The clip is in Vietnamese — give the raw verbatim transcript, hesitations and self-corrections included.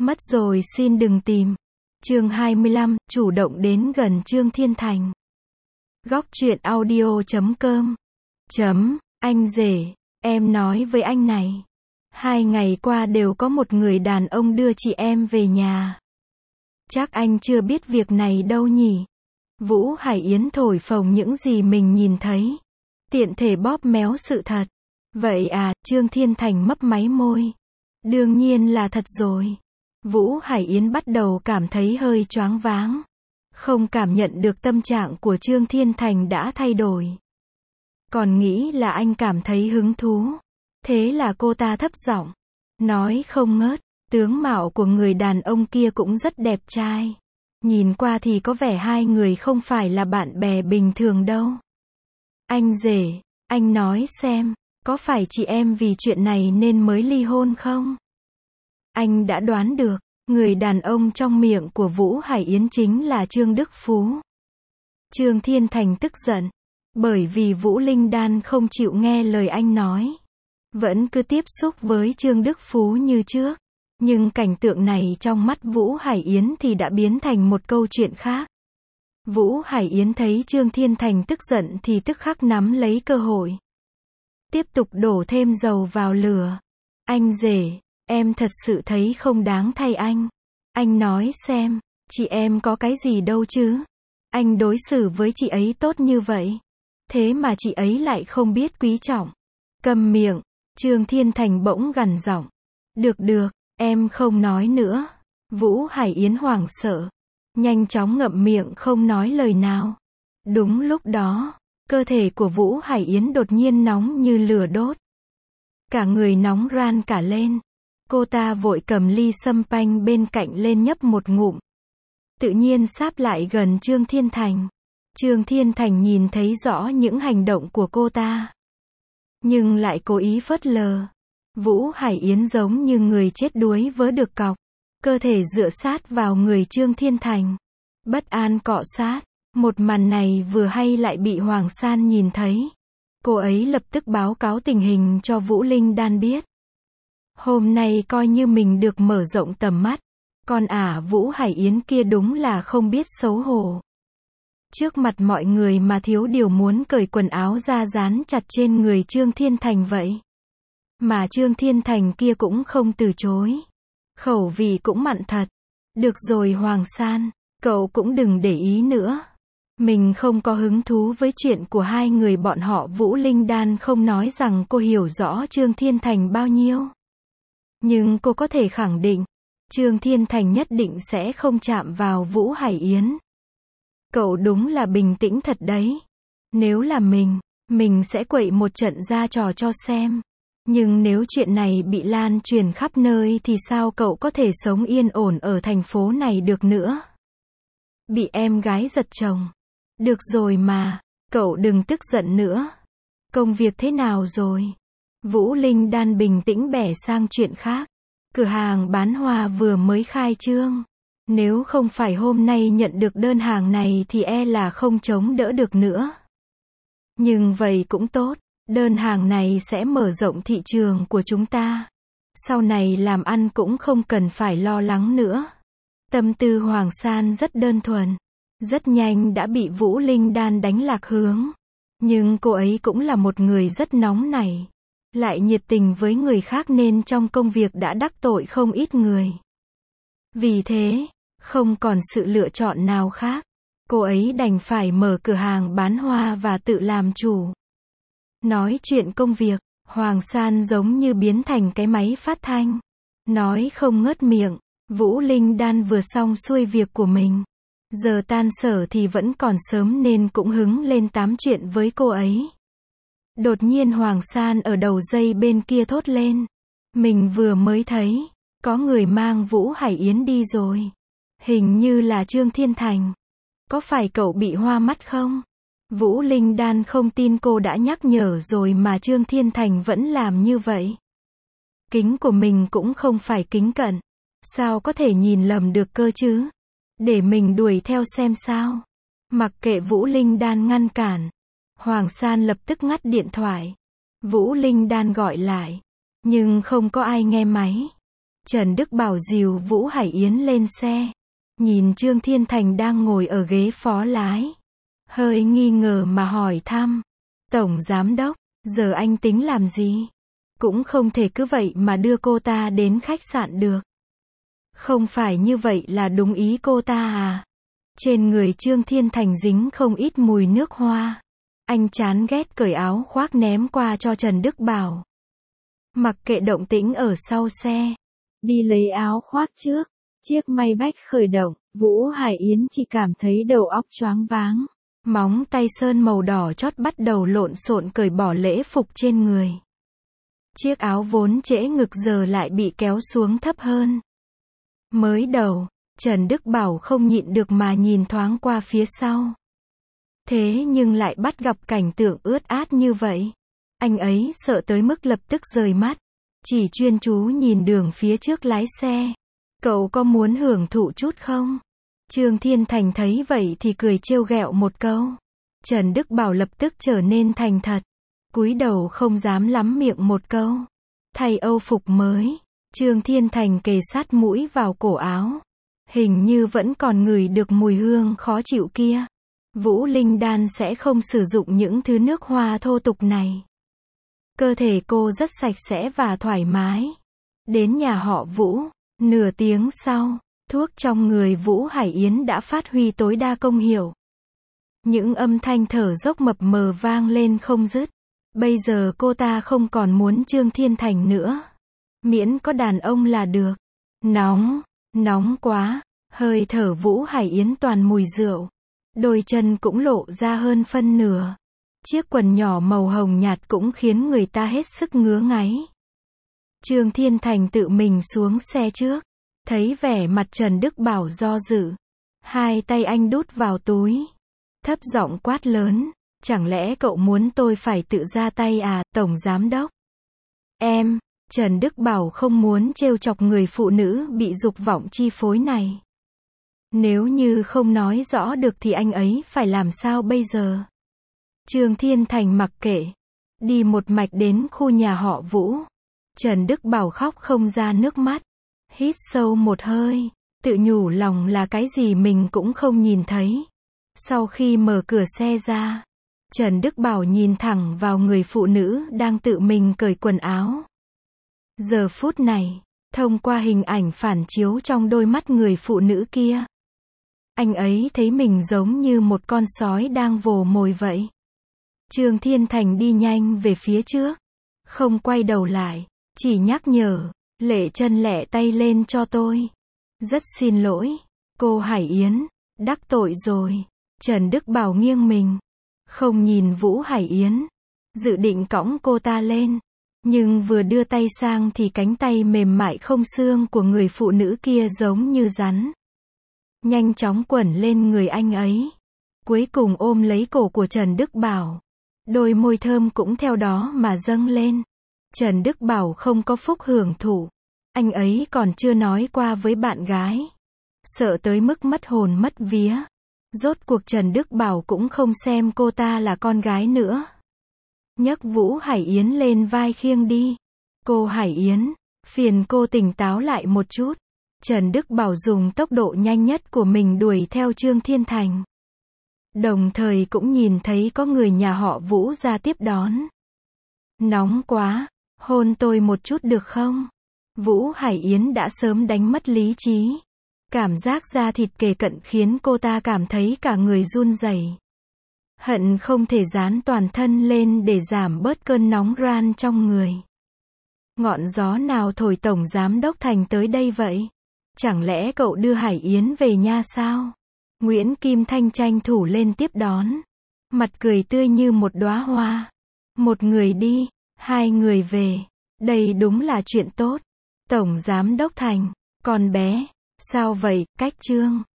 Mất rồi xin đừng tìm. Chương hai mươi lăm, chủ động đến gần Trương Thiên Thành. Góc truyện audio chấm com. Chấm, anh rể, em nói với anh này. Hai ngày qua đều có một người đàn ông đưa chị em về nhà. Chắc anh chưa biết việc này đâu nhỉ. Vũ Hải Yến thổi phồng những gì mình nhìn thấy. Tiện thể bóp méo sự thật. Vậy à, Trương Thiên Thành mấp máy môi. Đương nhiên là thật rồi. Vũ Hải Yến bắt đầu cảm thấy hơi choáng váng. Không cảm nhận được tâm trạng của Trương Thiên Thành đã thay đổi. Còn nghĩ là anh cảm thấy hứng thú. Thế là cô ta thấp giọng nói không ngớt, tướng mạo của người đàn ông kia cũng rất đẹp trai. Nhìn qua thì có vẻ hai người không phải là bạn bè bình thường đâu. Anh rể, anh nói xem, có phải chị em vì chuyện này nên mới ly hôn không? Anh đã đoán được, người đàn ông trong miệng của Vũ Hải Yến chính là Trương Đức Phú. Trương Thiên Thành tức giận, bởi vì Vũ Linh Đan không chịu nghe lời anh nói. Vẫn cứ tiếp xúc với Trương Đức Phú như trước. Nhưng cảnh tượng này trong mắt Vũ Hải Yến thì đã biến thành một câu chuyện khác. Vũ Hải Yến thấy Trương Thiên Thành tức giận thì tức khắc nắm lấy cơ hội. Tiếp tục đổ thêm dầu vào lửa. Anh rể, em thật sự thấy không đáng thay anh. Anh nói xem, chị em có cái gì đâu chứ. Anh đối xử với chị ấy tốt như vậy. Thế mà chị ấy lại không biết quý trọng. Câm miệng, Trương Thiên Thành bỗng gằn giọng. Được được, em không nói nữa. Vũ Hải Yến hoảng sợ. Nhanh chóng ngậm miệng không nói lời nào. Đúng lúc đó, cơ thể của Vũ Hải Yến đột nhiên nóng như lửa đốt. Cả người nóng ran cả lên. Cô ta vội cầm ly sâm panh bên cạnh lên nhấp một ngụm. Tự nhiên sáp lại gần Trương Thiên Thành. Trương Thiên Thành nhìn thấy rõ những hành động của cô ta. Nhưng lại cố ý phớt lờ. Vũ Hải Yến giống như người chết đuối vớ được cọc. Cơ thể dựa sát vào người Trương Thiên Thành. Bất an cọ sát. Một màn này vừa hay lại bị Hoàng San nhìn thấy. Cô ấy lập tức báo cáo tình hình cho Vũ Linh Đan biết. Hôm nay coi như mình được mở rộng tầm mắt. Còn ả Vũ Hải Yến kia đúng là không biết xấu hổ. Trước mặt mọi người mà thiếu điều muốn cởi quần áo ra dán chặt trên người Trương Thiên Thành vậy. Mà Trương Thiên Thành kia cũng không từ chối. Khẩu vị cũng mặn thật. Được rồi Hoàng San, cậu cũng đừng để ý nữa. Mình không có hứng thú với chuyện của hai người bọn họ. Vũ Linh Đan không nói rằng cô hiểu rõ Trương Thiên Thành bao nhiêu. Nhưng cô có thể khẳng định, Trương Thiên Thành nhất định sẽ không chạm vào Vũ Hải Yến. Cậu đúng là bình tĩnh thật đấy. Nếu là mình, mình sẽ quậy một trận ra trò cho xem. Nhưng nếu chuyện này bị lan truyền khắp nơi thì sao cậu có thể sống yên ổn ở thành phố này được nữa? Bị em gái giật chồng. Được rồi mà, cậu đừng tức giận nữa. Công việc thế nào rồi? Vũ Linh Đan bình tĩnh bẻ sang chuyện khác. Cửa hàng bán hoa vừa mới khai trương. Nếu không phải hôm nay nhận được đơn hàng này thì e là không chống đỡ được nữa. Nhưng vậy cũng tốt. Đơn hàng này sẽ mở rộng thị trường của chúng ta. Sau này làm ăn cũng không cần phải lo lắng nữa. Tâm tư Hoàng San rất đơn thuần. Rất nhanh đã bị Vũ Linh Đan đánh lạc hướng. Nhưng cô ấy cũng là một người rất nóng nảy. Lại nhiệt tình với người khác nên trong công việc đã đắc tội không ít người. Vì thế, không còn sự lựa chọn nào khác. Cô ấy đành phải mở cửa hàng bán hoa và tự làm chủ. Nói chuyện công việc, Hoàng San giống như biến thành cái máy phát thanh. Nói không ngớt miệng. Vũ Linh Đan vừa xong xuôi việc của mình. Giờ tan sở thì vẫn còn sớm nên cũng hứng lên tám chuyện với cô ấy. Đột nhiên Hoàng San ở đầu dây bên kia thốt lên. Mình vừa mới thấy, có người mang Vũ Hải Yến đi rồi. Hình như là Trương Thiên Thành. Có phải cậu bị hoa mắt không? Vũ Linh Đan không tin cô đã nhắc nhở rồi mà Trương Thiên Thành vẫn làm như vậy. Kính của mình cũng không phải kính cận. Sao có thể nhìn lầm được cơ chứ? Để mình đuổi theo xem sao. Mặc kệ Vũ Linh Đan ngăn cản. Hoàng San lập tức ngắt điện thoại. Vũ Linh Đan gọi lại. Nhưng không có ai nghe máy. Trần Đức Bảo dìu Vũ Hải Yến lên xe. Nhìn Trương Thiên Thành đang ngồi ở ghế phó lái. Hơi nghi ngờ mà hỏi thăm. Tổng Giám Đốc, giờ anh tính làm gì? Cũng không thể cứ vậy mà đưa cô ta đến khách sạn được. Không phải như vậy là đúng ý cô ta à? Trên người Trương Thiên Thành dính không ít mùi nước hoa. Anh chán ghét cởi áo khoác ném qua cho Trần Đức Bảo. Mặc kệ động tĩnh ở sau xe. Đi lấy áo khoác trước. Chiếc may bách khởi động, Vũ Hải Yến chỉ cảm thấy đầu óc choáng váng. Móng tay sơn màu đỏ chót bắt đầu lộn xộn cởi bỏ lễ phục trên người. Chiếc áo vốn trễ ngực giờ lại bị kéo xuống thấp hơn. Mới đầu, Trần Đức Bảo không nhịn được mà nhìn thoáng qua phía sau. Thế nhưng lại bắt gặp cảnh tượng ướt át như vậy. Anh ấy sợ tới mức lập tức rời mắt. Chỉ chuyên chú nhìn đường phía trước lái xe. Cậu có muốn hưởng thụ chút không? Trương Thiên Thành thấy vậy thì cười trêu ghẹo một câu. Trần Đức Bảo lập tức trở nên thành thật. Cúi đầu không dám lắm miệng một câu. Thay âu phục mới. Trương Thiên Thành kề sát mũi vào cổ áo. Hình như vẫn còn ngửi được mùi hương khó chịu kia. Vũ Linh Đan sẽ không sử dụng những thứ nước hoa thô tục này. Cơ thể cô rất sạch sẽ và thoải mái. Đến nhà họ Vũ, nửa tiếng sau, thuốc trong người Vũ Hải Yến đã phát huy tối đa công hiệu. Những âm thanh thở dốc mập mờ vang lên không dứt. Bây giờ cô ta không còn muốn Trương Thiên Thành nữa. Miễn có đàn ông là được. Nóng, nóng quá, hơi thở Vũ Hải Yến toàn mùi rượu. Đôi chân cũng lộ ra hơn phân nửa. Chiếc quần nhỏ màu hồng nhạt cũng khiến người ta hết sức ngứa ngáy. Trương Thiên Thành tự mình xuống xe trước. Thấy vẻ mặt Trần Đức Bảo do dự. Hai tay anh đút vào túi. Thấp giọng quát lớn. Chẳng lẽ cậu muốn tôi phải tự ra tay à, Tổng Giám Đốc? Em, Trần Đức Bảo không muốn trêu chọc người phụ nữ bị dục vọng chi phối này. Nếu như không nói rõ được thì anh ấy phải làm sao bây giờ? Trương Thiên Thành mặc kệ. Đi một mạch đến khu nhà họ Vũ. Trần Đức Bảo khóc không ra nước mắt. Hít sâu một hơi. Tự nhủ lòng là cái gì mình cũng không nhìn thấy. Sau khi mở cửa xe ra. Trần Đức Bảo nhìn thẳng vào người phụ nữ đang tự mình cởi quần áo. Giờ phút này, thông qua hình ảnh phản chiếu trong đôi mắt người phụ nữ kia. Anh ấy thấy mình giống như một con sói đang vồ mồi vậy. Trương Thiên Thành đi nhanh về phía trước. Không quay đầu lại. Chỉ nhắc nhở. Lệ chân lẹ tay lên cho tôi. Rất xin lỗi. Cô Hải Yến. Đắc tội rồi. Trần Đức Bảo nghiêng mình. Không nhìn Vũ Hải Yến. Dự định cõng cô ta lên. Nhưng vừa đưa tay sang thì cánh tay mềm mại không xương của người phụ nữ kia giống như rắn. Nhanh chóng quẩn lên người anh ấy. Cuối cùng ôm lấy cổ của Trần Đức Bảo. Đôi môi thơm cũng theo đó mà dâng lên. Trần Đức Bảo không có phúc hưởng thụ. Anh ấy còn chưa nói qua với bạn gái. Sợ tới mức mất hồn mất vía. Rốt cuộc Trần Đức Bảo cũng không xem cô ta là con gái nữa. Nhấc Vũ Hải Yến lên vai khiêng đi. Cô Hải Yến, phiền cô tỉnh táo lại một chút. Trần Đức Bảo dùng tốc độ nhanh nhất của mình đuổi theo Trương Thiên Thành. Đồng thời cũng nhìn thấy có người nhà họ Vũ ra tiếp đón. Nóng quá, hôn tôi một chút được không? Vũ Hải Yến đã sớm đánh mất lý trí. Cảm giác da thịt kề cận khiến cô ta cảm thấy cả người run rẩy. Hận không thể dán toàn thân lên để giảm bớt cơn nóng ran trong người. Ngọn gió nào thổi Tổng Giám Đốc Thành tới đây vậy? Chẳng lẽ cậu đưa Hải Yến về nha sao? Nguyễn Kim Thanh tranh thủ lên tiếp đón. Mặt cười tươi như một đóa hoa. Một người đi, hai người về. Đây đúng là chuyện tốt. Tổng Giám Đốc Thành, con bé, sao vậy, cách Trương?